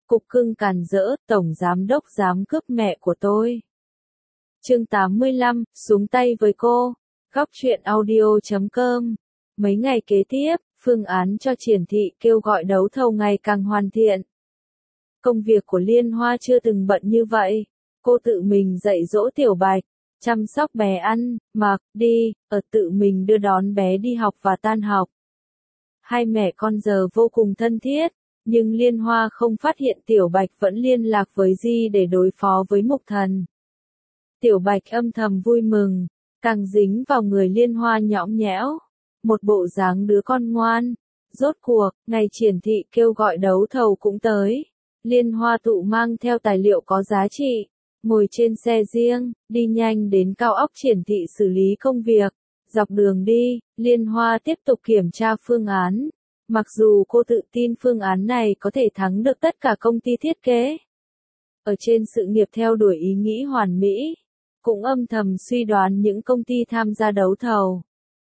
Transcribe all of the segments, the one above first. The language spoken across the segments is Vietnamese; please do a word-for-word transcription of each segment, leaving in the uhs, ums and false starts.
Cục cưng càn rỡ, tổng giám đốc dám cướp mẹ của tôi. Chương tám mươi lăm, xuống tay với cô. Góc truyện audio chấm com. Mấy ngày kế tiếp, phương án cho Triển Thị kêu gọi đấu thầu ngày càng hoàn thiện. Công việc của Liên Hoa chưa từng bận như vậy. Cô tự mình dạy dỗ Tiểu Bạch, chăm sóc bé ăn, mặc, đi, ở tự mình đưa đón bé đi học và tan học. Hai mẹ con giờ vô cùng thân thiết, nhưng Liên Hoa không phát hiện Tiểu Bạch vẫn liên lạc với Di để đối phó với Mục Thần. Tiểu Bạch âm thầm vui mừng, càng dính vào người Liên Hoa nhõng nhẽo, một bộ dáng đứa con ngoan. Rốt cuộc, ngày Triển Thị kêu gọi đấu thầu cũng tới. Liên Hoa tụ mang theo tài liệu có giá trị, ngồi trên xe riêng, đi nhanh đến cao ốc Triển Thị xử lý công việc. Dọc đường đi, Liên Hoa tiếp tục kiểm tra phương án. Mặc dù cô tự tin phương án này có thể thắng được tất cả công ty thiết kế. Ở trên sự nghiệp theo đuổi ý nghĩ hoàn mỹ, cũng âm thầm suy đoán những công ty tham gia đấu thầu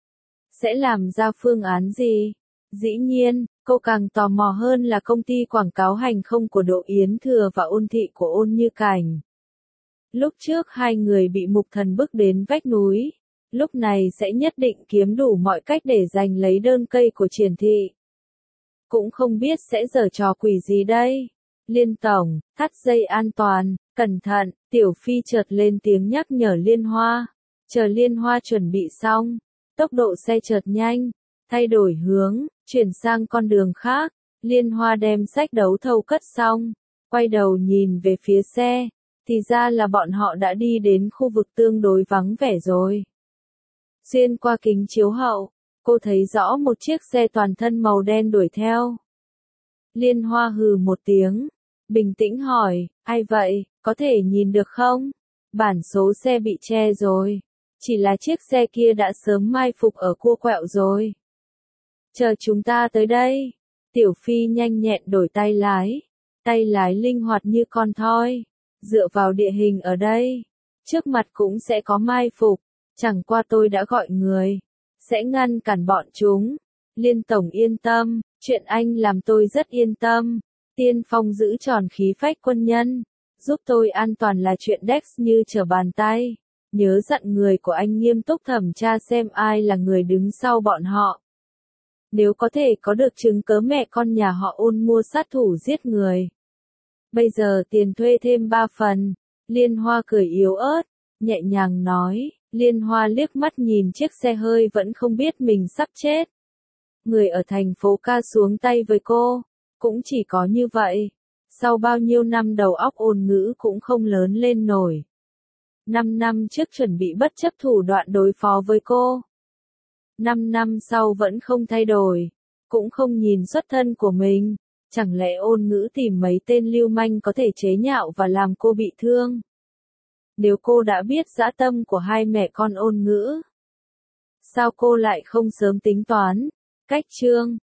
sẽ làm ra phương án gì. Dĩ nhiên, cô càng tò mò hơn là công ty quảng cáo hành không của Đỗ Yến Thừa và Ôn Thị của Ôn Như Cảnh. Lúc trước hai người bị Mục Thần bức đến vách núi, lúc này sẽ nhất định kiếm đủ mọi cách để giành lấy đơn cây của Triển Thị. Cũng không biết sẽ giở trò quỷ gì đây. Liên tổng, thắt dây an toàn, cẩn thận, Tiểu Phi chợt lên tiếng nhắc nhở Liên Hoa. Chờ Liên Hoa chuẩn bị xong, tốc độ xe chợt nhanh, thay đổi hướng, chuyển sang con đường khác. Liên Hoa đem sách đấu thầu cất xong, quay đầu nhìn về phía xe, thì ra là bọn họ đã đi đến khu vực tương đối vắng vẻ rồi. Xuyên qua kính chiếu hậu, cô thấy rõ một chiếc xe toàn thân màu đen đuổi theo. Liên Hoa hừ một tiếng, bình tĩnh hỏi, ai vậy, có thể nhìn được không? Bản số xe bị che rồi, chỉ là chiếc xe kia đã sớm mai phục ở cua quẹo rồi. Chờ chúng ta tới đây. Tiểu Phi nhanh nhẹn đổi tay lái, tay lái linh hoạt như con thoi. Dựa vào địa hình ở đây, trước mặt cũng sẽ có mai phục, chẳng qua tôi đã gọi người, sẽ ngăn cản bọn chúng. Liên tổng yên tâm, chuyện anh làm tôi rất yên tâm. Tiên Phong giữ tròn khí phách quân nhân, giúp tôi an toàn là chuyện Dex như trở bàn tay. Nhớ dặn người của anh nghiêm túc thẩm tra xem ai là người đứng sau bọn họ. Nếu có thể có được chứng cớ mẹ con nhà họ Ôn mua sát thủ giết người. Bây giờ tiền thuê thêm ba phần. Liên Hoa cười yếu ớt, nhẹ nhàng nói. Liên Hoa liếc mắt nhìn chiếc xe hơi vẫn không biết mình sắp chết. Người ở thành phố ca xuống tay với cô, cũng chỉ có như vậy. Sau bao nhiêu năm đầu óc Ôn Ngữ cũng không lớn lên nổi. Năm năm trước chuẩn bị bất chấp thủ đoạn đối phó với cô. Năm năm sau vẫn không thay đổi, cũng không nhìn xuất thân của mình. Chẳng lẽ Ôn Ngữ tìm mấy tên lưu manh có thể chế nhạo và làm cô bị thương? Nếu cô đã biết dã tâm của hai mẹ con Ôn Ngữ, sao cô lại không sớm tính toán? Cách chương